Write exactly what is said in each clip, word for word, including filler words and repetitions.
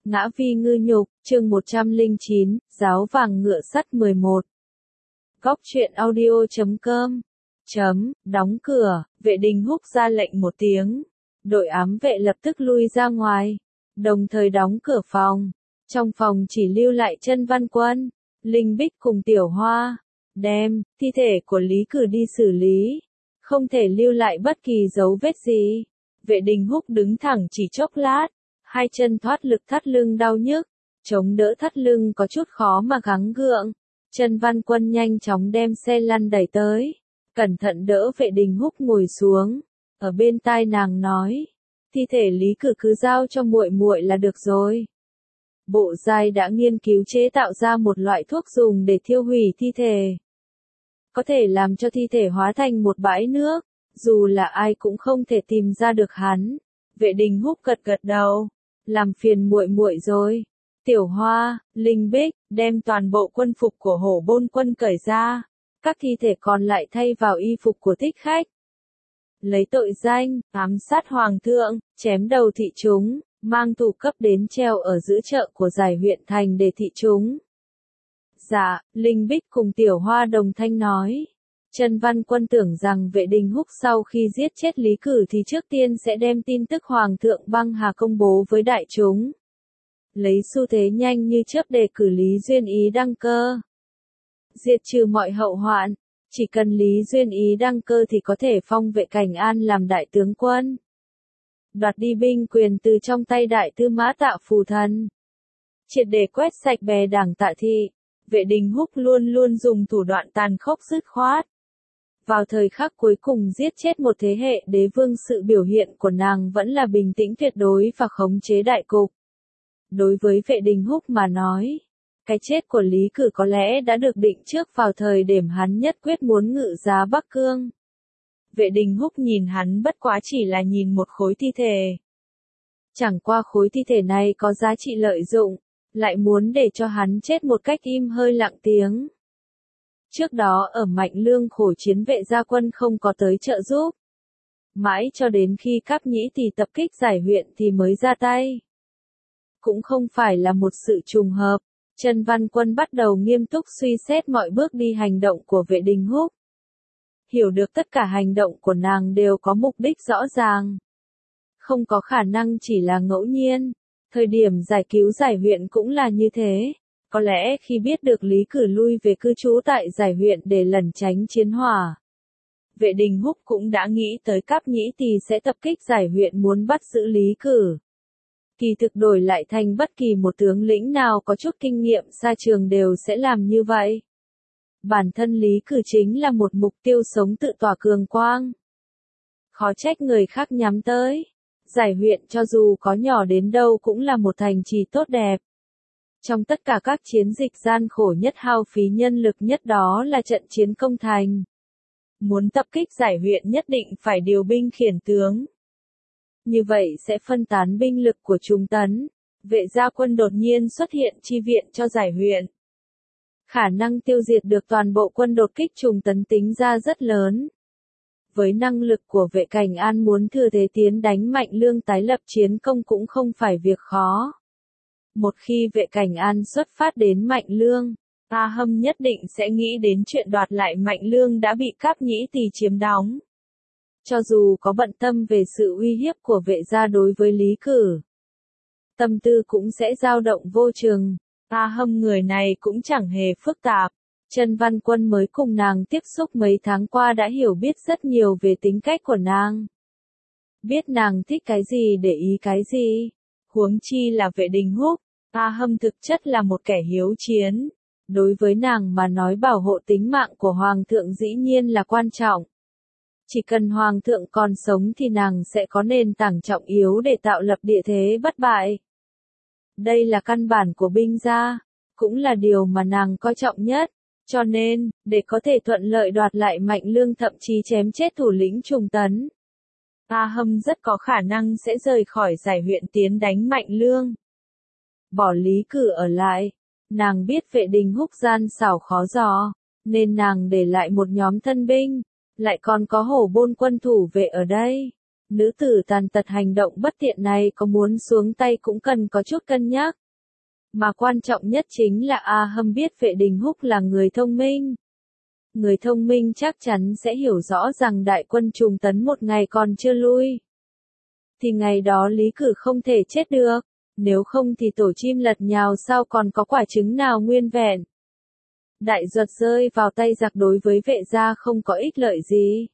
Ngã vi ngư nhục, chương một trăm lẻ chín, giáo vàng ngựa sắt mười một. Góc truyện audio chấm com. Chấm, đóng cửa, vệ đình húc ra lệnh một tiếng. Đội ám vệ lập tức lui ra ngoài, đồng thời đóng cửa phòng. Trong phòng chỉ lưu lại Chân Văn Quân, Linh Bích cùng Tiểu Hoa. Đem thi thể của Lý Cử đi xử lý, không thể lưu lại bất kỳ dấu vết gì. Vệ đình húc đứng thẳng chỉ chốc lát, hai chân thoát lực thắt lưng đau nhức, chống đỡ thắt lưng có chút khó mà gắng gượng. Chân Văn Quân nhanh chóng đem xe lăn đẩy tới, cẩn thận đỡ vệ đình húc ngồi xuống, ở bên tai nàng nói, thi thể Lý Cử cứ giao cho muội muội là được rồi. Bộ giai đã nghiên cứu chế tạo ra một loại thuốc dùng để thiêu hủy thi thể, có thể làm cho thi thể hóa thành một bãi nước, dù là ai cũng không thể tìm ra được hắn. Vệ đình húc gật gật đầu, làm phiền muội muội rồi. Tiểu Hoa, Linh Bích, đem toàn bộ quân phục của Hổ Bôn quân cởi ra, các thi thể còn lại thay vào y phục của thích khách. Lấy tội danh, ám sát hoàng thượng, chém đầu thị chúng, mang tù cấp đến treo ở giữa chợ của giải huyện thành để thị chúng. Dạ, Linh Bích cùng Tiểu Hoa đồng thanh nói. Chân Văn Quân tưởng rằng vệ đình húc sau khi giết chết Lý Cử thì trước tiên sẽ đem tin tức Hoàng thượng băng hà công bố với đại chúng. Lấy xu thế nhanh như chớp đề cử Lý Duyên Ý đăng cơ. Diệt trừ mọi hậu hoạn, chỉ cần Lý Duyên Ý đăng cơ thì có thể phong Vệ Cảnh An làm đại tướng quân. Đoạt đi binh quyền từ trong tay đại tư mã Tạ Phù Thần. Triệt để quét sạch bè đảng Tạ Thị. Vệ đình húc luôn luôn dùng thủ đoạn tàn khốc dứt khoát. Vào thời khắc cuối cùng giết chết một thế hệ đế vương, sự biểu hiện của nàng vẫn là bình tĩnh tuyệt đối và khống chế đại cục. Đối với vệ đình húc mà nói, cái chết của Lý Cử có lẽ đã được định trước vào thời điểm hắn nhất quyết muốn ngự giá Bắc Cương. Vệ đình húc nhìn hắn bất quá chỉ là nhìn một khối thi thể. Chẳng qua khối thi thể này có giá trị lợi dụng, lại muốn để cho hắn chết một cách im hơi lặng tiếng. Trước đó ở Mạnh Lương khổ chiến vệ gia quân không có tới trợ giúp. Mãi cho đến khi Cáp Nhĩ Tỳ tập kích giải huyện thì mới ra tay. Cũng không phải là một sự trùng hợp, Chân Văn Quân bắt đầu nghiêm túc suy xét mọi bước đi hành động của vệ đình húc. Hiểu được tất cả hành động của nàng đều có mục đích rõ ràng. Không có khả năng chỉ là ngẫu nhiên, thời điểm giải cứu giải huyện cũng là như thế. Có lẽ khi biết được Lý Cử lui về cư trú tại giải huyện để lẩn tránh chiến hỏa, vệ đình húc cũng đã nghĩ tới Cáp Nhĩ Tỳ sẽ tập kích giải huyện muốn bắt giữ Lý Cử. Kỳ thực đổi lại thành bất kỳ một tướng lĩnh nào có chút kinh nghiệm xa trường đều sẽ làm như vậy. Bản thân Lý Cử chính là một mục tiêu sống tự tỏa cường quang. Khó trách người khác nhắm tới. Giải huyện cho dù có nhỏ đến đâu cũng là một thành trì tốt đẹp. Trong tất cả các chiến dịch gian khổ nhất hao phí nhân lực nhất đó là trận chiến công thành. Muốn tập kích giải huyện nhất định phải điều binh khiển tướng. Như vậy sẽ phân tán binh lực của Trung Tấn. Vệ gia quân đột nhiên xuất hiện chi viện cho giải huyện. Khả năng tiêu diệt được toàn bộ quân đột kích Trung Tấn tính ra rất lớn. Với năng lực của Vệ Cảnh An muốn thừa thế tiến đánh Mạnh Lương tái lập chiến công cũng không phải việc khó. Một khi Vệ Cảnh An xuất phát đến Mạnh Lương, A Hâm nhất định sẽ nghĩ đến chuyện đoạt lại Mạnh Lương đã bị Cáp Nhĩ Tỳ chiếm đóng. Cho dù có bận tâm về sự uy hiếp của vệ gia đối với Lý Cử, tâm tư cũng sẽ dao động vô chừng. A Hâm người này cũng chẳng hề phức tạp. Chân Văn Quân mới cùng nàng tiếp xúc mấy tháng qua đã hiểu biết rất nhiều về tính cách của nàng. Biết nàng thích cái gì để ý cái gì. Huống chi là vệ đình húc, A Hâm thực chất là một kẻ hiếu chiến. Đối với nàng mà nói bảo hộ tính mạng của Hoàng thượng dĩ nhiên là quan trọng. Chỉ cần Hoàng thượng còn sống thì nàng sẽ có nền tảng trọng yếu để tạo lập địa thế bất bại. Đây là căn bản của binh gia, cũng là điều mà nàng coi trọng nhất. Cho nên, để có thể thuận lợi đoạt lại Mạnh Lương thậm chí chém chết thủ lĩnh Trung Tấn, A Hâm rất có khả năng sẽ rời khỏi giải huyện tiến đánh Mạnh Lương. Bỏ Lý Cử ở lại, nàng biết vệ đình húc gian xảo khó dò, nên nàng để lại một nhóm thân binh, lại còn có Hổ Bôn quân thủ vệ ở đây. Nữ tử tàn tật hành động bất tiện này có muốn xuống tay cũng cần có chút cân nhắc. Mà quan trọng nhất chính là A Hâm biết Vệ Đình Húc là người thông minh. Người thông minh chắc chắn sẽ hiểu rõ rằng đại quân Trùng Tấn một ngày còn chưa lui. Thì ngày đó Lý Cử không thể chết được, nếu không thì tổ chim lật nhào sao còn có quả trứng nào nguyên vẹn. Đại Duật rơi vào tay giặc đối với Vệ gia không có ích lợi gì.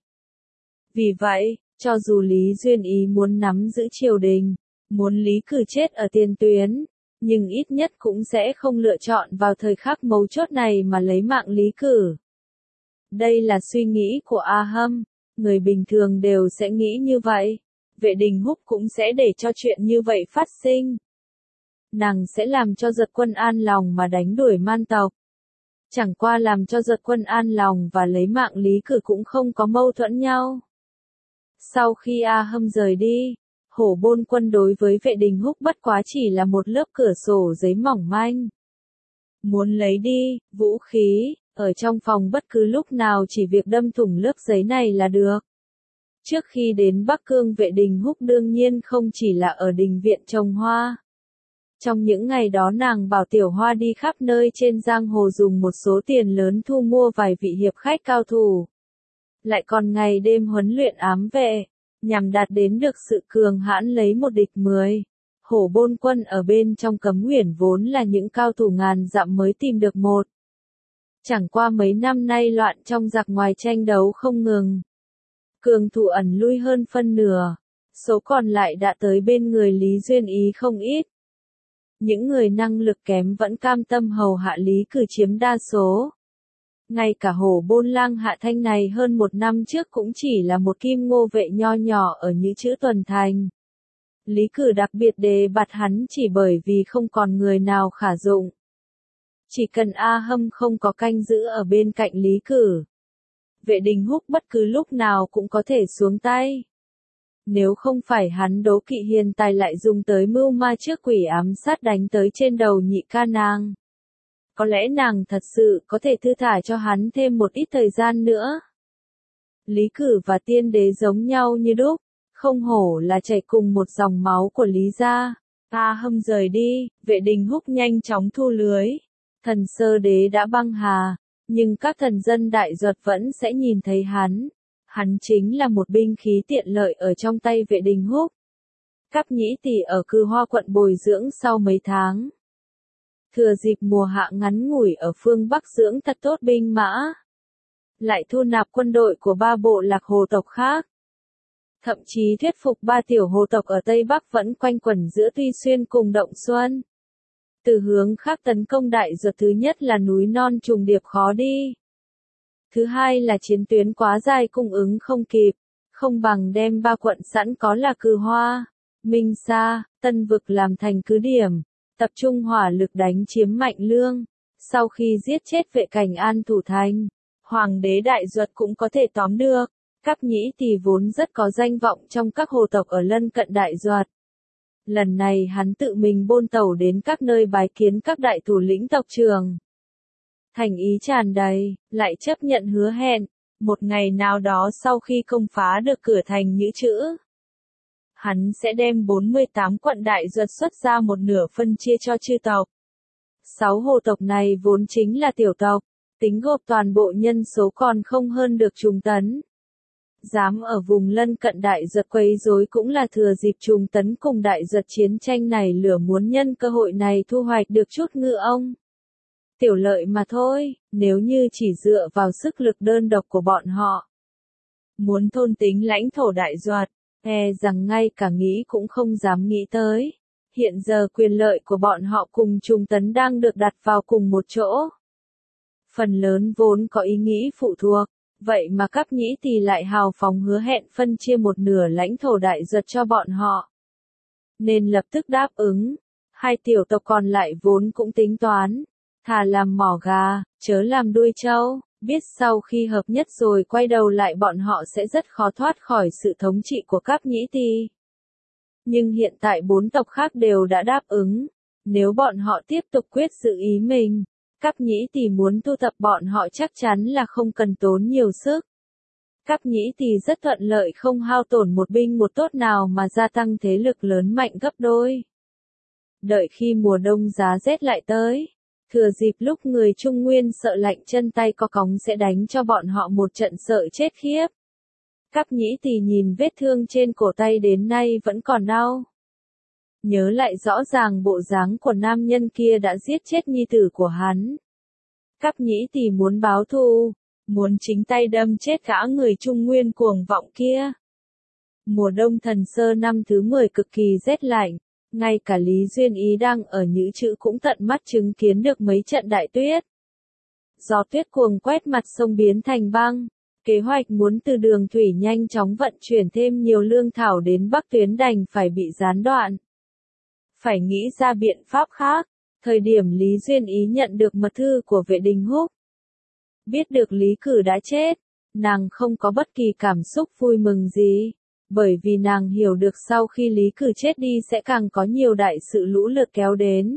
Vì vậy, cho dù Lý Duyên Ý muốn nắm giữ triều đình, muốn Lý Cử chết ở tiền tuyến, nhưng ít nhất cũng sẽ không lựa chọn vào thời khắc mấu chốt này mà lấy mạng Lý Cử. Đây là suy nghĩ của A Hâm, người bình thường đều sẽ nghĩ như vậy. Vệ Đình Húc cũng sẽ để cho chuyện như vậy phát sinh. Nàng sẽ làm cho Duật Quân an lòng mà đánh đuổi man tộc. Chẳng qua làm cho Duật Quân an lòng và lấy mạng Lý Cử cũng không có mâu thuẫn nhau. Sau khi A Hâm rời đi, Hổ Bôn Quân đối với Vệ Đình Húc bất quá chỉ là một lớp cửa sổ giấy mỏng manh. Muốn lấy đi, vũ khí, ở trong phòng bất cứ lúc nào chỉ việc đâm thủng lớp giấy này là được. Trước khi đến Bắc Cương Vệ Đình Húc đương nhiên không chỉ là ở đình viện trồng hoa. Trong những ngày đó nàng bảo Tiểu Hoa đi khắp nơi trên giang hồ dùng một số tiền lớn thu mua vài vị hiệp khách cao thủ. Lại còn ngày đêm huấn luyện ám vệ, nhằm đạt đến được sự cường hãn lấy một địch mười. Hổ Bôn Quân ở bên trong Cấm Uyển vốn là những cao thủ ngàn dặm mới tìm được một. Chẳng qua mấy năm nay loạn trong giặc ngoài tranh đấu không ngừng. Cường thủ ẩn lui hơn phân nửa, số còn lại đã tới bên người Lý Duyên Ý không ít. Những người năng lực kém vẫn cam tâm hầu hạ Lý Cử chiếm đa số. Ngay cả Hổ Bôn Lang Hạ Thanh này hơn một năm trước cũng chỉ là một kim ngô vệ nho nhỏ ở Nhữ Chữ Tuần Thành. Lý Cử đặc biệt đề bạt hắn chỉ bởi vì không còn người nào khả dụng. Chỉ cần A Hâm không có canh giữ ở bên cạnh Lý Cử, Vệ Đình Húc bất cứ lúc nào cũng có thể xuống tay. Nếu không phải hắn đố kỵ hiền tài lại dùng tới mưu ma trước quỷ ám sát đánh tới trên đầu nhị ca nàng. Có lẽ nàng thật sự có thể thư thả cho hắn thêm một ít thời gian nữa. Lý Cử và Tiên Đế giống nhau như đúc, không hổ là chảy cùng một dòng máu của Lý gia. A Hâm rời đi, Vệ Đình Húc nhanh chóng thu lưới. Thần Sơ Đế đã băng hà, nhưng các thần dân Đại Duật vẫn sẽ nhìn thấy hắn. Hắn chính là một binh khí tiện lợi ở trong tay Vệ Đình Húc. Cáp Nhĩ Tỳ ở Cư Hoa quận bồi dưỡng sau mấy tháng. Thừa dịp mùa hạ ngắn ngủi ở phương Bắc dưỡng thật tốt binh mã. Lại thu nạp quân đội của ba bộ lạc hồ tộc khác. Thậm chí thuyết phục ba tiểu hồ tộc ở Tây Bắc vẫn quanh quẩn giữa Tuy Xuyên cùng Động Xuân. Từ hướng khác tấn công Đại Duật, thứ nhất là núi non trùng điệp khó đi. Thứ hai là chiến tuyến quá dài cung ứng không kịp, không bằng đem ba quận sẵn có là Cư Hoa, Minh Sa, Tân Vực làm thành cứ điểm, tập trung hỏa lực đánh chiếm Mạnh Lương. Sau khi giết chết Vệ Cảnh An thủ thành, Hoàng đế Đại Duật cũng có thể tóm được. Cáp Nhĩ Tỳ vốn rất có danh vọng trong các hồ tộc ở lân cận Đại Duật. Lần này hắn tự mình bôn tàu đến các nơi bái kiến các đại thủ lĩnh tộc trưởng. Thành ý tràn đầy, lại chấp nhận hứa hẹn, một ngày nào đó sau khi công phá được cửa thành Nhữ Chữ, hắn sẽ đem bốn mươi tám quận Đại Duật xuất ra một nửa phân chia cho chư tộc. Sáu hồ tộc này vốn chính là tiểu tộc, tính gộp toàn bộ nhân số còn không hơn được Trùng Tấn. Dám ở vùng lân cận Đại Duật quấy rối cũng là thừa dịp Trùng Tấn cùng Đại Duật chiến tranh này lửa, muốn nhân cơ hội này thu hoạch được chút ngư ông. Tiểu lợi mà thôi, nếu như chỉ dựa vào sức lực đơn độc của bọn họ. Muốn thôn tính lãnh thổ Đại Duật, e rằng ngay cả nghĩ cũng không dám nghĩ tới. Hiện giờ quyền lợi của bọn họ cùng Trùng Tấn đang được đặt vào cùng một chỗ. Phần lớn vốn có ý nghĩ phụ thuộc, vậy mà Cáp Nhĩ Tỳ lại hào phóng hứa hẹn phân chia một nửa lãnh thổ Đại Duật cho bọn họ. Nên lập tức đáp ứng. Hai tiểu tộc còn lại vốn cũng tính toán. Thà làm mỏ gà, chớ làm đuôi trâu, biết sau khi hợp nhất rồi quay đầu lại bọn họ sẽ rất khó thoát khỏi sự thống trị của Cáp Nhĩ Tỳ. Nhưng hiện tại bốn tộc khác đều đã đáp ứng, nếu bọn họ tiếp tục quyết giữ ý mình, Cáp Nhĩ Tỳ muốn thu thập bọn họ chắc chắn là không cần tốn nhiều sức. Cáp Nhĩ Tỳ rất thuận lợi không hao tổn một binh một tốt nào mà gia tăng thế lực lớn mạnh gấp đôi. Đợi khi mùa đông giá rét lại tới, thừa dịp lúc người Trung Nguyên sợ lạnh chân tay co cóng sẽ đánh cho bọn họ một trận sợ chết khiếp. Cáp Nhĩ Tỳ nhìn vết thương trên cổ tay đến nay vẫn còn đau. Nhớ lại rõ ràng bộ dáng của nam nhân kia đã giết chết nhi tử của hắn. Cáp Nhĩ Tỳ muốn báo thù, muốn chính tay đâm chết gã người Trung Nguyên cuồng vọng kia. Mùa đông Thần Sơ năm thứ mười cực kỳ rét lạnh, ngay cả Lý Duyên Ý đang ở Nhữ Chữ cũng tận mắt chứng kiến được mấy trận đại tuyết. Gió tuyết cuồng quét mặt sông biến thành băng, kế hoạch muốn từ đường thủy nhanh chóng vận chuyển thêm nhiều lương thảo đến Bắc Tuyến đành phải bị gián đoạn. Phải nghĩ ra biện pháp khác, thời điểm Lý Duyên Ý nhận được mật thư của Vệ Đình Húc. Biết được Lý Cử đã chết, nàng không có bất kỳ cảm xúc vui mừng gì, bởi vì nàng hiểu được sau khi Lý Cử chết đi sẽ càng có nhiều đại sự lũ lượt kéo đến.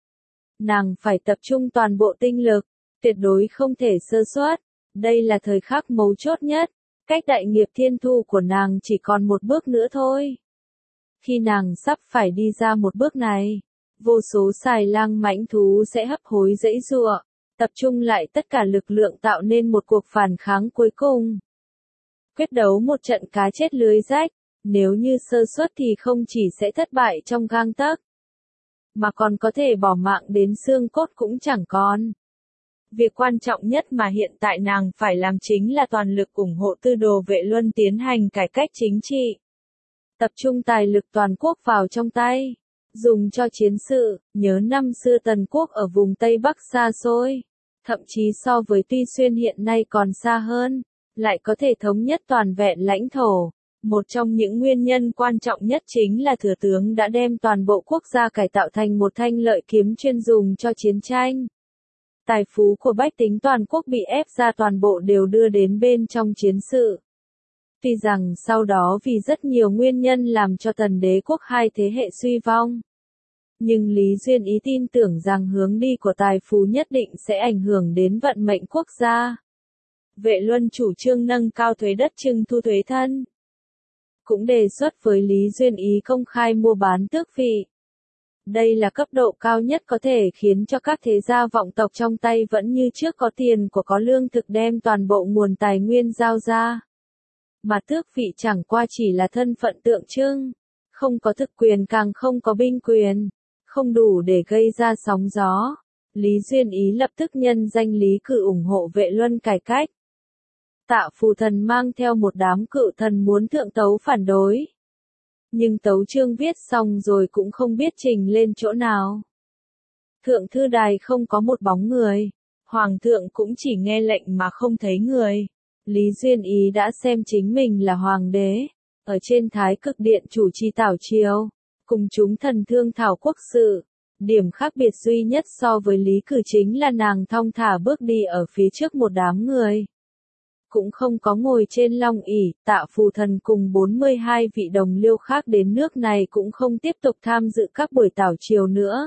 Nàng phải tập trung toàn bộ tinh lực, tuyệt đối không thể sơ suất, đây là thời khắc mấu chốt nhất, cách đại nghiệp thiên thu của nàng chỉ còn một bước nữa thôi. Khi nàng sắp phải đi ra một bước này, vô số xài lang mãnh thú sẽ hấp hối dãy giụa, tập trung lại tất cả lực lượng tạo nên một cuộc phản kháng cuối cùng. Quyết đấu một trận cá chết lưới rách, nếu như sơ suất thì không chỉ sẽ thất bại trong gang tấc, mà còn có thể bỏ mạng đến xương cốt cũng chẳng còn. Việc quan trọng nhất mà hiện tại nàng phải làm chính là toàn lực ủng hộ Tư Đồ Vệ Luân tiến hành cải cách chính trị. Tập trung tài lực toàn quốc vào trong tay, dùng cho chiến sự, nhớ năm xưa Tần quốc ở vùng Tây Bắc xa xôi, thậm chí so với Tuy Xuyên hiện nay còn xa hơn, lại có thể thống nhất toàn vẹn lãnh thổ. Một trong những nguyên nhân quan trọng nhất chính là thừa tướng đã đem toàn bộ quốc gia cải tạo thành một thanh lợi kiếm chuyên dùng cho chiến tranh. Tài phú của bách tính toàn quốc bị ép ra toàn bộ đều đưa đến bên trong chiến sự. Tuy rằng sau đó vì rất nhiều nguyên nhân làm cho Tần đế quốc hai thế hệ suy vong, nhưng Lý Duyên Ý tin tưởng rằng hướng đi của tài phú nhất định sẽ ảnh hưởng đến vận mệnh quốc gia. Vệ Luân chủ trương nâng cao thuế đất trưng thu thuế thân, cũng đề xuất với Lý Duyên Ý công khai mua bán tước vị. Đây là cấp độ cao nhất có thể khiến cho các thế gia vọng tộc trong tay vẫn như trước có tiền của có lương thực đem toàn bộ nguồn tài nguyên giao ra. Mà tước vị chẳng qua chỉ là thân phận tượng trưng, không có thực quyền càng không có binh quyền, không đủ để gây ra sóng gió. Lý Duyên Ý lập tức nhân danh Lý Cử ủng hộ Vệ Luân cải cách. Tạ Phù Thần mang theo một đám cự thần muốn thượng tấu phản đối. Nhưng tấu chương viết xong rồi cũng không biết trình lên chỗ nào. Thượng thư đài không có một bóng người, Hoàng thượng cũng chỉ nghe lệnh mà không thấy người. Lý Duyên Ý đã xem chính mình là hoàng đế, ở trên Thái Cực Điện chủ trì tảo triều, cùng chúng thần thương thảo quốc sự. Điểm khác biệt duy nhất so với Lý Cử chính là nàng thong thả bước đi ở phía trước một đám người. Cũng không có ngồi trên long ỷ. Tạ Phù Thần cùng bốn mươi hai vị đồng liêu khác đến nước này cũng không tiếp tục tham dự các buổi tảo triều nữa.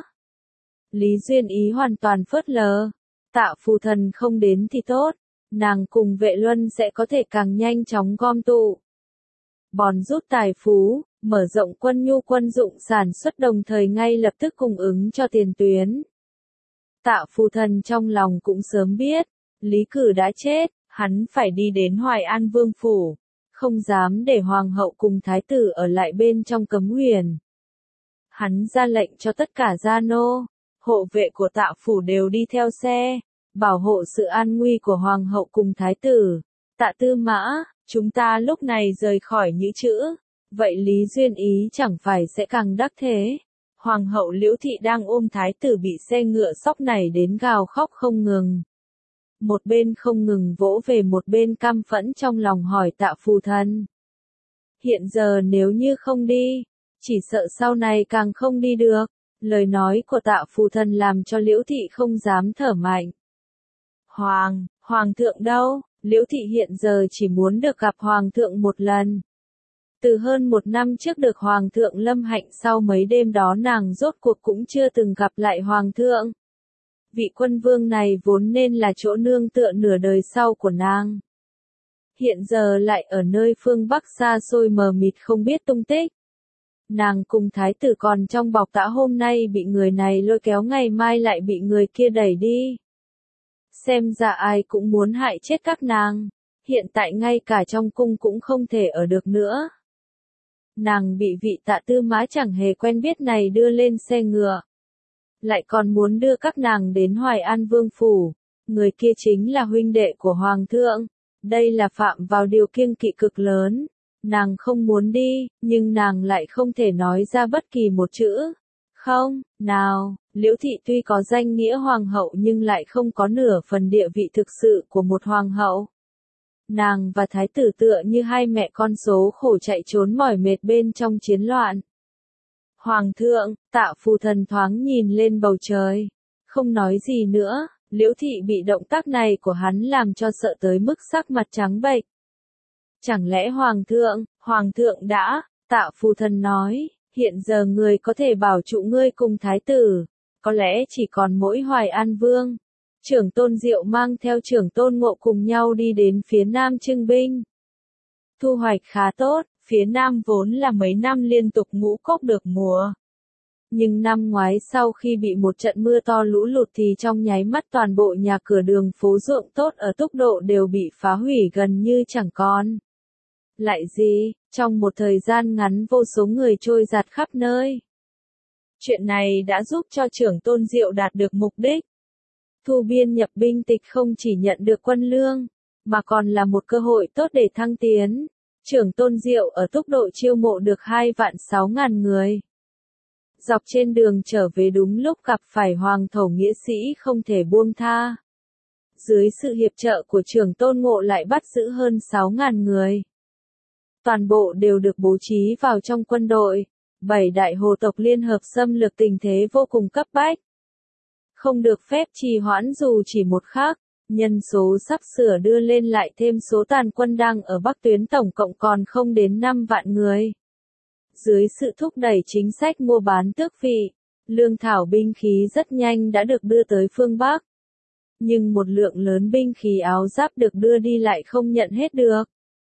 Lý Duyên Ý hoàn toàn phớt lờ. Tạ Phù Thần không đến thì tốt, nàng cùng Vệ Luân sẽ có thể càng nhanh chóng gom tụ, bòn rút tài phú, mở rộng quân nhu quân dụng sản xuất, đồng thời ngay lập tức cung ứng cho tiền tuyến. Tạ Phù Thần trong lòng cũng sớm biết, Lý Cử đã chết, hắn phải đi đến Hoài An Vương phủ, không dám để hoàng hậu cùng thái tử ở lại bên trong cấm huyền. Hắn ra lệnh cho tất cả gia nô, hộ vệ của Tạ phủ đều đi theo xe, bảo hộ sự an nguy của hoàng hậu cùng thái tử. Tạ Tư Mã, chúng ta lúc này rời khỏi Nhữ Chữ, vậy Lý Duyên Ý chẳng phải sẽ càng đắc thế. Hoàng hậu Liễu Thị đang ôm thái tử bị xe ngựa sóc này đến gào khóc không ngừng. Một bên không ngừng vỗ về một bên căm phẫn trong lòng hỏi Tạ Phù Thần. Hiện giờ nếu như không đi, chỉ sợ sau này càng không đi được. Lời nói của Tạ Phù Thần làm cho Liễu Thị không dám thở mạnh. Hoàng, Hoàng thượng đâu? Liễu Thị hiện giờ chỉ muốn được gặp Hoàng thượng một lần. Từ hơn một năm trước được Hoàng thượng lâm hạnh, sau mấy đêm đó nàng rốt cuộc cũng chưa từng gặp lại Hoàng thượng. Vị quân vương này vốn nên là chỗ nương tựa nửa đời sau của nàng. hiện giờ lại ở nơi phương Bắc xa xôi mờ mịt không biết tung tích. Nàng cùng thái tử còn trong bọc tã hôm nay bị người này lôi kéo ngày mai lại bị người kia đẩy đi. Xem ra ai cũng muốn hại chết các nàng, hiện tại ngay cả trong cung cũng không thể ở được nữa. Nàng bị vị Tạ Tư Mã chẳng hề quen biết này đưa lên xe ngựa. Lại còn muốn đưa các nàng đến Hoài An Vương Phủ, người kia chính là huynh đệ của Hoàng thượng. Đây là phạm vào điều kiêng kỵ cực lớn. Nàng không muốn đi, nhưng nàng lại không thể nói ra bất kỳ một chữ. Không, nào, Liễu Thị tuy có danh nghĩa hoàng hậu nhưng lại không có nửa phần địa vị thực sự của một hoàng hậu. Nàng và thái tử tựa như hai mẹ con số khổ chạy trốn mỏi mệt bên trong chiến loạn. Hoàng thượng, Tạ Phù Thần thoáng nhìn lên bầu trời, không nói gì nữa. Liễu Thị bị động tác này của hắn làm cho sợ tới mức sắc mặt trắng bệch. Chẳng lẽ Hoàng thượng, Hoàng thượng đã, Tạ Phù Thần nói, hiện giờ người có thể bảo trụ ngươi cùng thái tử, có lẽ chỉ còn mỗi Hoài An Vương. Trưởng tôn Diệu mang theo trưởng tôn Ngộ cùng nhau đi đến phía nam trưng binh. Thu hoạch khá tốt, phía nam vốn là mấy năm liên tục ngũ cốc được mùa. Nhưng năm ngoái sau khi bị một trận mưa to lũ lụt thì trong nháy mắt toàn bộ nhà cửa đường phố ruộng tốt ở Túc Độ đều bị phá hủy gần như chẳng còn. Lại gì, trong một thời gian ngắn vô số người trôi giạt khắp nơi. Chuyện này đã giúp cho trưởng tôn Diệu đạt được mục đích. Thu biên nhập binh tịch không chỉ nhận được quân lương, mà còn là một cơ hội tốt để thăng tiến. Trưởng tôn Diệu ở Túc Độ chiêu mộ được hai vạn sáu ngàn người. Dọc trên đường trở về đúng lúc gặp phải hoàng thổ nghĩa sĩ không thể buông tha. Dưới sự hiệp trợ của trưởng tôn Ngộ lại bắt giữ hơn sáu ngàn người. Toàn bộ đều được bố trí vào trong quân đội. Bảy đại hồ tộc liên hợp xâm lược tình thế vô cùng cấp bách. Không được phép trì hoãn dù chỉ một khắc. Nhân số sắp sửa đưa lên lại thêm số tàn quân đang ở Bắc tuyến tổng cộng còn không đến năm vạn người. Dưới sự thúc đẩy chính sách mua bán tước vị, lương thảo binh khí rất nhanh đã được đưa tới phương Bắc. Nhưng một lượng lớn binh khí áo giáp được đưa đi lại không nhận hết được.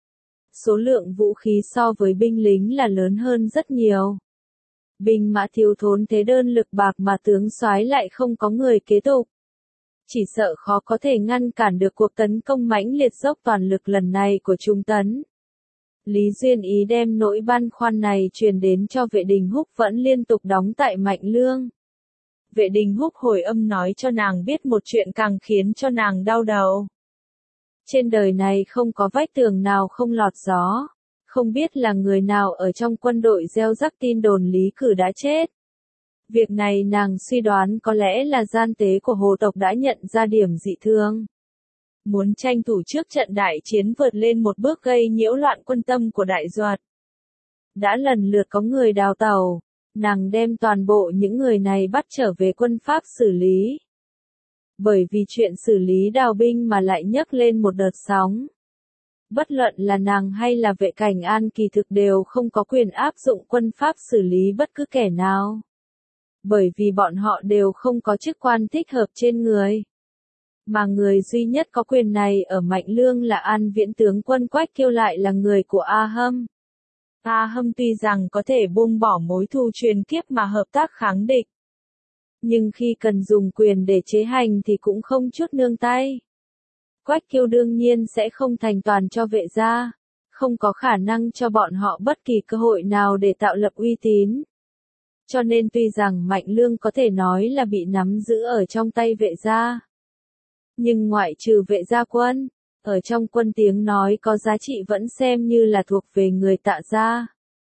Số lượng vũ khí so với binh lính là lớn hơn rất nhiều. Binh mã thiếu thốn thế đơn lực bạc mà tướng soái lại không có người kế tục. Chỉ sợ khó có thể ngăn cản được cuộc tấn công mãnh liệt dốc toàn lực lần này của Trung Tấn. Lý Duyên Ý đem nỗi băn khoăn này truyền đến cho Vệ Đình Húc vẫn liên tục đóng tại Mạnh Lương. Vệ Đình Húc hồi âm nói cho nàng biết một chuyện càng khiến cho nàng đau đầu. Trên đời này không có vách tường nào không lọt gió. Không biết là người nào ở trong quân đội gieo rắc tin đồn Lý Cử đã chết. Việc này nàng suy đoán có lẽ là gian tế của hồ tộc đã nhận ra điểm dị thường. Muốn tranh thủ trước trận đại chiến vượt lên một bước gây nhiễu loạn quân tâm của đại duật. Đã lần lượt có người đào tàu, nàng đem toàn bộ những người này bắt trở về quân Pháp xử lý. Bởi vì chuyện xử lý đào binh mà lại nhấc lên một đợt sóng. Bất luận là nàng hay là Vệ Cảnh An kỳ thực đều không có quyền áp dụng quân Pháp xử lý bất cứ kẻ nào. Bởi vì bọn họ đều không có chức quan thích hợp trên người. Mà người duy nhất có quyền này ở Mạnh Lương là An Viễn tướng quân Quách Kiêu lại là người của A Hâm. A Hâm tuy rằng có thể buông bỏ mối thù truyền kiếp mà hợp tác kháng địch. Nhưng khi cần dùng quyền để chế hành thì cũng không chút nương tay. Quách Kiêu đương nhiên sẽ không thành toàn cho Vệ gia, không có khả năng cho bọn họ bất kỳ cơ hội nào để tạo lập uy tín. Cho nên tuy rằng Mạnh Lương có thể nói là bị nắm giữ ở trong tay Vệ gia. Nhưng ngoại trừ Vệ gia quân, ở trong quân tiếng nói có giá trị vẫn xem như là thuộc về người Tạ gia.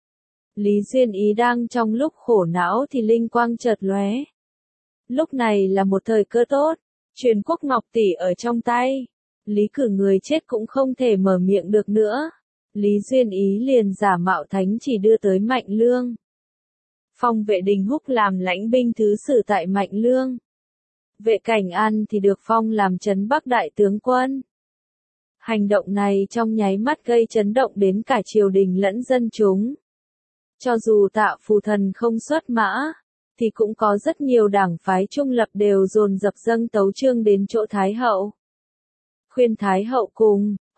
Lý Duyên Ý đang trong lúc khổ não thì linh quang chợt lóe. Lúc này là một thời cơ tốt, truyền quốc ngọc tỷ ở trong tay. Lý Cử người chết cũng không thể mở miệng được nữa. Lý Duyên Ý liền giả mạo thánh chỉ đưa tới Mạnh Lương. Phong Vệ Đình Húc làm lãnh binh thứ sử tại Mạnh Lương. Vệ Cảnh An thì được phong làm trấn Bắc đại tướng quân. Hành động này trong nháy mắt gây chấn động đến cả triều đình lẫn dân chúng. Cho dù Tạ Phù Thần không xuất mã, thì cũng có rất nhiều đảng phái trung lập đều dồn dập dâng tấu chương đến chỗ Thái Hậu. Khuyên Thái Hậu cùng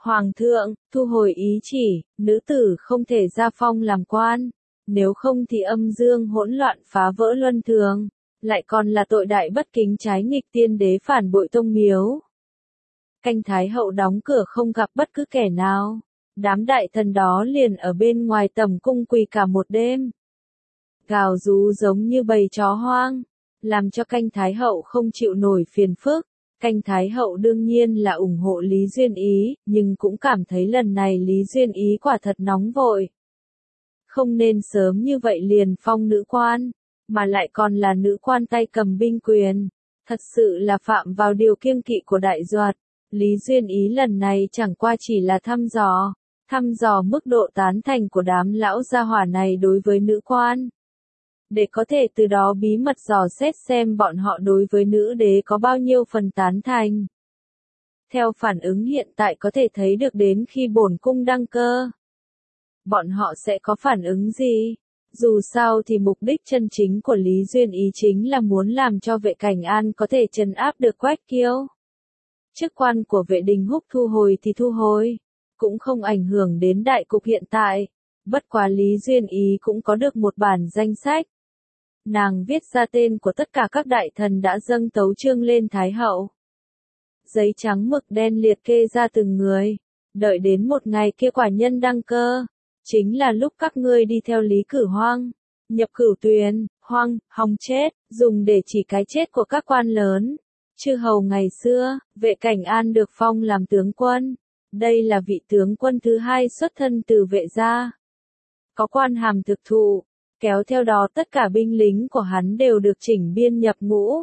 Hoàng thượng, thu hồi ý chỉ, nữ tử không thể ra phong làm quan, nếu không thì âm dương hỗn loạn phá vỡ luân thường, lại còn là tội đại bất kính trái nghịch tiên đế phản bội tông miếu. Canh Thái hậu đóng cửa không gặp bất cứ kẻ nào, đám đại thần đó liền ở bên ngoài tầm cung quỳ cả một đêm. Gào rú giống như bầy chó hoang, làm cho Canh Thái hậu không chịu nổi phiền phức. Canh Thái hậu đương nhiên là ủng hộ Lý Duyên Ý, nhưng cũng cảm thấy lần này Lý Duyên Ý quả thật nóng vội. Không nên sớm như vậy liền phong nữ quan, mà lại còn là nữ quan tay cầm binh quyền, thật sự là phạm vào điều kiêng kỵ của Đại Duật. Lý Duyên Ý lần này chẳng qua chỉ là thăm dò, thăm dò mức độ tán thành của đám lão gia hỏa này đối với nữ quan. Để có thể từ đó bí mật dò xét xem bọn họ đối với nữ đế có bao nhiêu phần tán thành. Theo phản ứng hiện tại có thể thấy được đến khi bổn cung đăng cơ, bọn họ sẽ có phản ứng gì? Dù sao thì mục đích chân chính của Lý Duyên Ý chính là muốn làm cho Vệ Cảnh An có thể trấn áp được Quách Kiêu. Chức quan của Vệ Đình Húc thu hồi thì thu hồi, cũng không ảnh hưởng đến đại cục hiện tại. Bất quá Lý Duyên Ý cũng có được một bản danh sách. Nàng viết ra tên của tất cả các đại thần đã dâng tấu chương lên Thái hậu. Giấy trắng mực đen liệt kê ra từng người. Đợi đến một ngày kia quả nhân đăng cơ, chính là lúc các ngươi đi theo Lý Cử Hoang, nhập Cửu Tuyền, Hoang, hòng chết, dùng để chỉ cái chết của các quan lớn. Chư hầu ngày xưa, Vệ Cảnh An được phong làm tướng quân. Đây là vị tướng quân thứ hai xuất thân từ Vệ gia. Có quan hàm thực thụ, kéo theo đó tất cả binh lính của hắn đều được chỉnh biên nhập ngũ.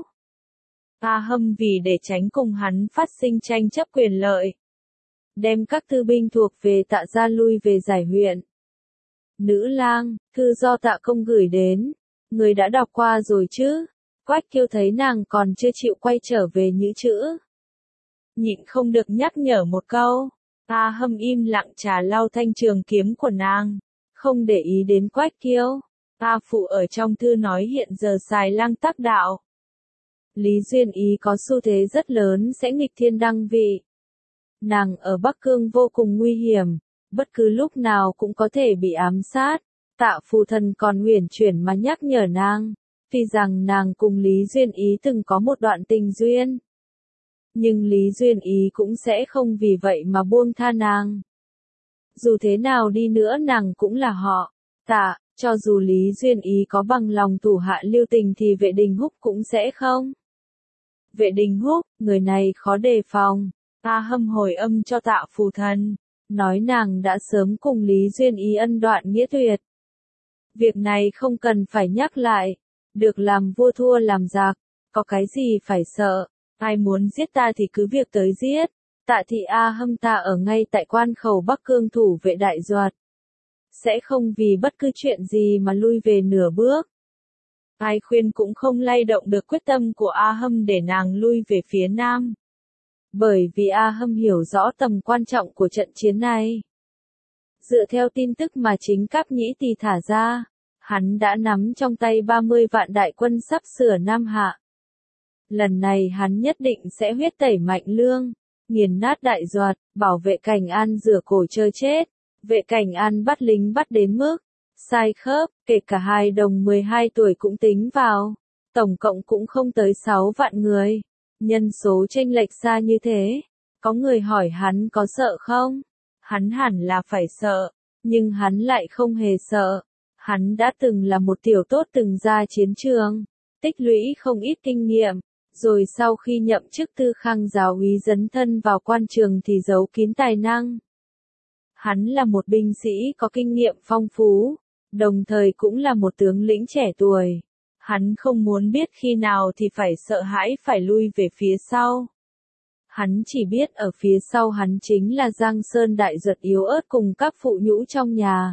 A Hâm vì để tránh cùng hắn phát sinh tranh chấp quyền lợi, đem các thư binh thuộc về Tạ gia lui về giải huyện. Nữ lang, thư do Tạ công gửi đến, người đã đọc qua rồi chứ? Quách Kiêu thấy nàng còn chưa chịu quay trở về nhữ chữ, nhịn không được nhắc nhở một câu. A Hâm im lặng trà lau thanh trường kiếm của nàng, không để ý đến Quách Kiêu. A phụ ở trong thư nói hiện giờ xài lang tác đạo. Lý Duyên Ý có xu thế rất lớn sẽ nghịch thiên đăng vị. Nàng ở Bắc Cương vô cùng nguy hiểm, bất cứ lúc nào cũng có thể bị ám sát. Tạ phù thần còn huyền chuyển mà nhắc nhở nàng, tuy rằng nàng cùng Lý Duyên Ý từng có một đoạn tình duyên, nhưng Lý Duyên Ý cũng sẽ không vì vậy mà buông tha nàng. Dù thế nào đi nữa nàng cũng là họ Tạ, cho dù Lý Duyên Ý có bằng lòng thủ hạ lưu tình thì Vệ Đình Húc cũng sẽ không. Vệ Đình Húc, người này khó đề phòng. A Hâm hồi âm cho Tạ phù thần, nói nàng đã sớm cùng Lý Duyên Ý ân đoạn nghĩa tuyệt. Việc này không cần phải nhắc lại, được làm vua thua làm giặc, có cái gì phải sợ, ai muốn giết ta thì cứ việc tới giết. Tạ thị A Hâm ta ở ngay tại quan khẩu Bắc Cương thủ vệ Đại Duật, sẽ không vì bất cứ chuyện gì mà lui về nửa bước. Ai khuyên cũng không lay động được quyết tâm của A Hâm để nàng lui về phía Nam. Bởi vì A Hâm hiểu rõ tầm quan trọng của trận chiến này. Dựa theo tin tức mà chính Cáp Nhĩ Tỳ thả ra, hắn đã nắm trong tay ba mươi vạn đại quân sắp sửa Nam hạ. Lần này hắn nhất định sẽ huyết tẩy Mạnh Lương, nghiền nát Đại Duật, bảo Vệ Cảnh An rửa cổ chơi chết. Vệ Cảnh An bắt lính bắt đến mức sai khớp, kể cả hai đồng mười hai tuổi cũng tính vào, tổng cộng cũng không tới sáu vạn người. Nhân số chênh lệch xa như thế, có người hỏi hắn có sợ không? Hắn hẳn là phải sợ, nhưng hắn lại không hề sợ. Hắn đã từng là một tiểu tốt từng ra chiến trường, tích lũy không ít kinh nghiệm, rồi sau khi nhậm chức Tư Khang giáo úy dấn thân vào quan trường thì giấu kín tài năng. Hắn là một binh sĩ có kinh nghiệm phong phú, đồng thời cũng là một tướng lĩnh trẻ tuổi. Hắn không muốn biết khi nào thì phải sợ hãi phải lui về phía sau. Hắn chỉ biết ở phía sau hắn chính là Giang Sơn Đại Duật yếu ớt cùng các phụ nhũ trong nhà.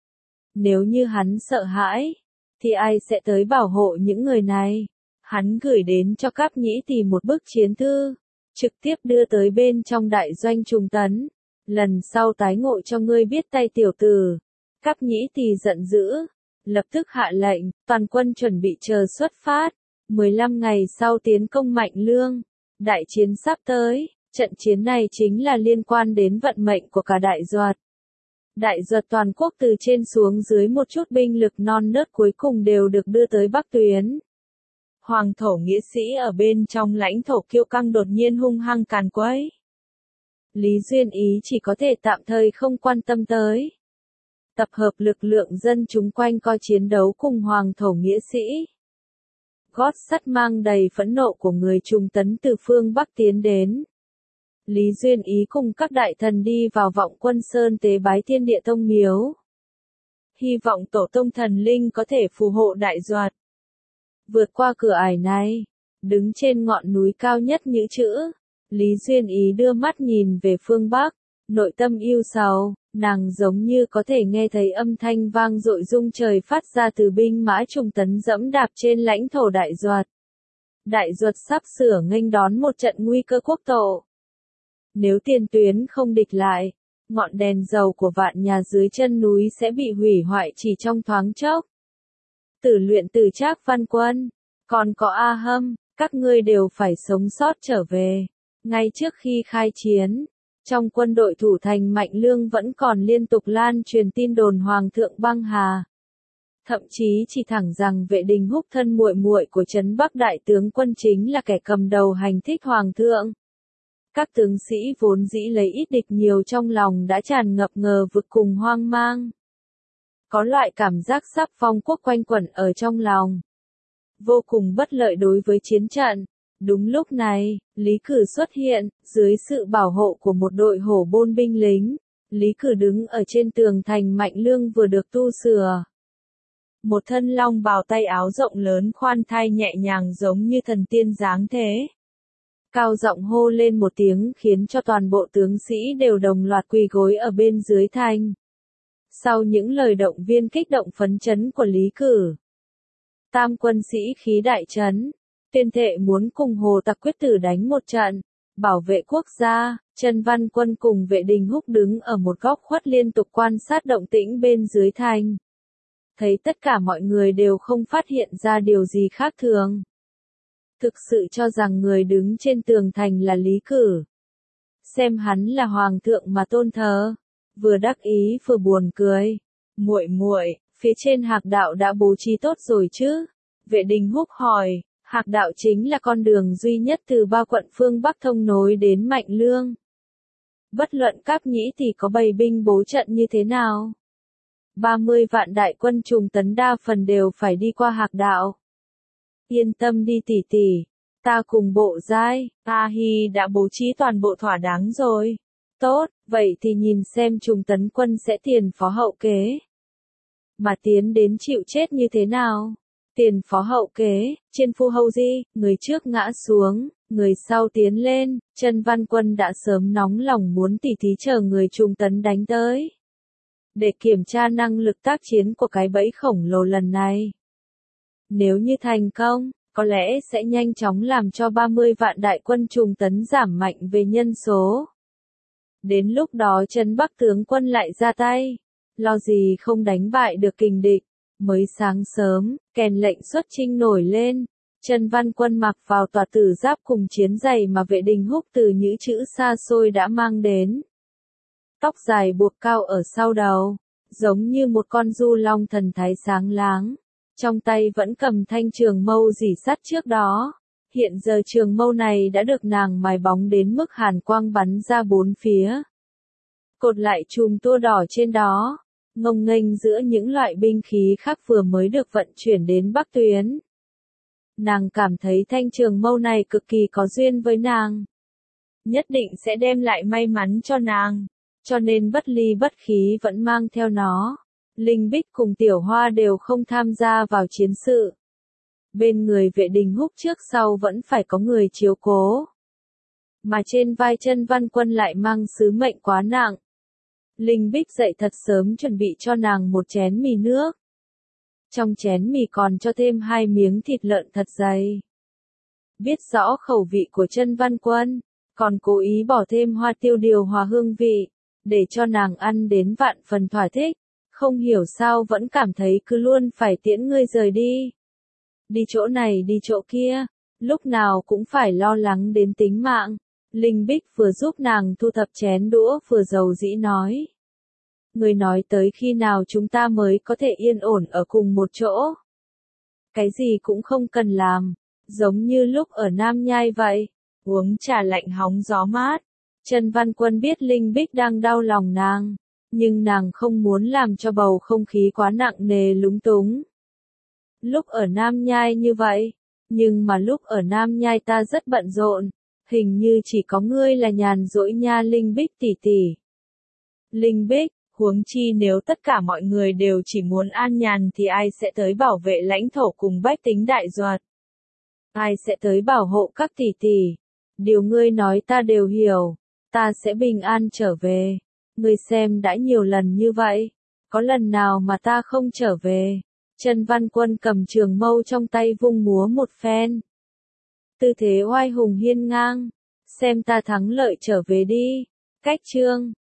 Nếu như hắn sợ hãi, thì ai sẽ tới bảo hộ những người này? Hắn gửi đến cho Cáp Nhĩ Tỳ một bức chiến thư, trực tiếp đưa tới bên trong đại doanh Trung Tấn. Lần sau tái ngộ cho ngươi biết tay tiểu tử. Cáp Nhĩ Tỳ giận dữ, lập tức hạ lệnh, toàn quân chuẩn bị chờ xuất phát. mười lăm ngày sau tiến công Mạnh Lương, đại chiến sắp tới, Trận chiến này chính là liên quan đến vận mệnh của cả Đại Duật. Đại Duật toàn quốc từ trên xuống dưới một chút binh lực non nớt cuối cùng đều được đưa tới Bắc Tuyến. Hoàng thổ nghĩa sĩ ở bên trong lãnh thổ kiêu căng đột nhiên hung hăng càn quấy. Lý Duyên Ý chỉ có thể tạm thời không quan tâm tới. Tập hợp lực lượng dân chúng quanh coi chiến đấu cùng hoàng thổ nghĩa sĩ. Gót sắt mang đầy phẫn nộ của người Trung Tấn từ phương Bắc tiến đến. Lý Duyên Ý cùng các đại thần đi vào Vọng Quân Sơn tế bái Thiên Địa Tông miếu. Hy vọng tổ tông thần linh có thể phù hộ Đại Duật. Vượt qua cửa ải này, đứng trên ngọn núi cao nhất như chữ, Lý Duyên Ý đưa mắt nhìn về phương Bắc, nội tâm yêu sầu, nàng giống như có thể nghe thấy âm thanh vang dội rung trời phát ra từ binh mã Trung Tấn dẫm đạp trên lãnh thổ Đại Duật. Đại Duật sắp sửa nghênh đón một trận nguy cơ quốc tổ. Nếu tiền tuyến không địch lại, ngọn đèn dầu của vạn nhà dưới chân núi sẽ bị hủy hoại chỉ trong thoáng chốc. Tử Luyện Từ Trác Văn Quân, còn có A Hâm, các ngươi đều phải sống sót trở về. Ngay trước khi khai chiến, trong quân đội thủ thành Mạnh Lương vẫn còn liên tục lan truyền tin đồn Hoàng thượng băng hà. Thậm chí chỉ thẳng rằng Vệ Đình Húc thân muội muội của Trấn Bắc đại tướng quân chính là kẻ cầm đầu hành thích Hoàng thượng. Các tướng sĩ vốn dĩ lấy ít địch nhiều trong lòng đã tràn ngập ngờ vực cùng hoang mang. Có loại cảm giác sắp phong quốc quanh quẩn ở trong lòng. Vô cùng bất lợi đối với chiến trận. Đúng lúc này, Lý Cử xuất hiện, dưới sự bảo hộ của một đội hổ bôn binh lính. Lý Cử đứng ở trên tường thành Mạnh Lương vừa được tu sửa. Một thân long bào tay áo rộng lớn khoan thai nhẹ nhàng giống như thần tiên dáng thế. Cao giọng hô lên một tiếng khiến cho toàn bộ tướng sĩ đều đồng loạt quỳ gối ở bên dưới thành. Sau những lời động viên kích động phấn chấn của Lý Cử, tam quân sĩ khí đại trấn, tuyên thệ muốn cùng Hồ Tặc quyết tử đánh một trận, bảo vệ quốc gia. Trần Văn Quân cùng Vệ Đình Húc đứng ở một góc khuất liên tục quan sát động tĩnh bên dưới thành. Thấy tất cả mọi người đều không phát hiện ra điều gì khác thường. Thực sự cho rằng người đứng trên tường thành là Lý Cử. Xem hắn là hoàng thượng mà tôn thờ, vừa đắc ý vừa buồn cười. Muội muội, phía trên Hạc đạo đã bố trí tốt rồi chứ? Vệ Đình Húc hỏi. Hạc đạo chính là con đường duy nhất từ ba quận phương Bắc thông nối đến Mạnh Lương. Bất luận Cáp Nhĩ thì có bày binh bố trận như thế nào, ba mươi vạn đại quân Trung Tấn đa phần đều phải đi qua Hạc đạo. Yên tâm đi tỷ tỷ, ta cùng bộ giai, A Hi đã bố trí toàn bộ thỏa đáng rồi. Tốt, vậy thì nhìn xem Trung Tấn quân sẽ tiền phó hậu kế. Mà tiến đến chịu chết như thế nào? Tiền phó hậu kế, trên phu hầu di, người trước ngã xuống, người sau tiến lên. Trần Văn Quân đã sớm nóng lòng muốn tỉ thí chờ người Trung Tấn đánh tới. Để kiểm tra năng lực tác chiến của cái bẫy khổng lồ lần này. Nếu như thành công, có lẽ sẽ nhanh chóng làm cho ba mươi vạn đại quân Trung Tấn giảm mạnh về nhân số. Đến lúc đó Trấn Bắc tướng quân lại ra tay, lo gì không đánh bại được kình địch. Mới sáng sớm, kèn lệnh xuất chinh nổi lên. Trần Văn Quân mặc vào tòa tử giáp cùng chiến giày mà Vệ Đình Húc từ những chữ xa xôi đã mang đến. Tóc dài buộc cao ở sau đầu, giống như một con du long thần thái sáng láng. Trong tay vẫn cầm thanh trường mâu rỉ sắt trước đó. Hiện giờ trường mâu này đã được nàng mài bóng đến mức hàn quang bắn ra bốn phía. Cột lại chùm tua đỏ trên đó. Ngông nghênh giữa những loại binh khí khác vừa mới được vận chuyển đến Bắc Tuyến. Nàng cảm thấy thanh trường mâu này cực kỳ có duyên với nàng. Nhất định sẽ đem lại may mắn cho nàng. Cho nên bất ly bất khí vẫn mang theo nó. Linh Bích cùng Tiểu Hoa đều không tham gia vào chiến sự. Bên người Vệ Đình Húc trước sau vẫn phải có người chiếu cố. Mà trên vai Trần Văn Quân lại mang sứ mệnh quá nặng. Linh Bích dậy thật sớm chuẩn bị cho nàng một chén mì nước. Trong chén mì còn cho thêm hai miếng thịt lợn thật dày. Biết rõ khẩu vị của Trần Văn Quân, còn cố ý bỏ thêm hoa tiêu điều hòa hương vị, để cho nàng ăn đến vạn phần thỏa thích. Không hiểu sao vẫn cảm thấy cứ luôn phải tiễn ngươi rời đi. Đi chỗ này đi chỗ kia, lúc nào cũng phải lo lắng đến tính mạng. Linh Bích vừa giúp nàng thu thập chén đũa vừa dầu dĩ nói. Người nói tới khi nào chúng ta mới có thể yên ổn ở cùng một chỗ. Cái gì cũng không cần làm, giống như lúc ở Nam Nhai vậy, uống trà lạnh hóng gió mát. Trần Văn Quân biết Linh Bích đang đau lòng nàng, nhưng nàng không muốn làm cho bầu không khí quá nặng nề lúng túng. Lúc ở Nam Nhai như vậy, nhưng mà lúc ở Nam Nhai ta rất bận rộn, hình như chỉ có ngươi là nhàn rỗi nha Linh Bích tỷ tỷ. Linh Bích, huống chi nếu tất cả mọi người đều chỉ muốn an nhàn thì ai sẽ tới bảo vệ lãnh thổ cùng bách tính đại duật? Ai sẽ tới bảo hộ các tỷ tỷ? Điều ngươi nói ta đều hiểu, ta sẽ bình an trở về. Ngươi xem đã nhiều lần như vậy, có lần nào mà ta không trở về? Trần Văn Quân cầm trường mâu trong tay vung múa một phen. Tư thế oai hùng hiên ngang, xem ta thắng lợi trở về đi. Cách chương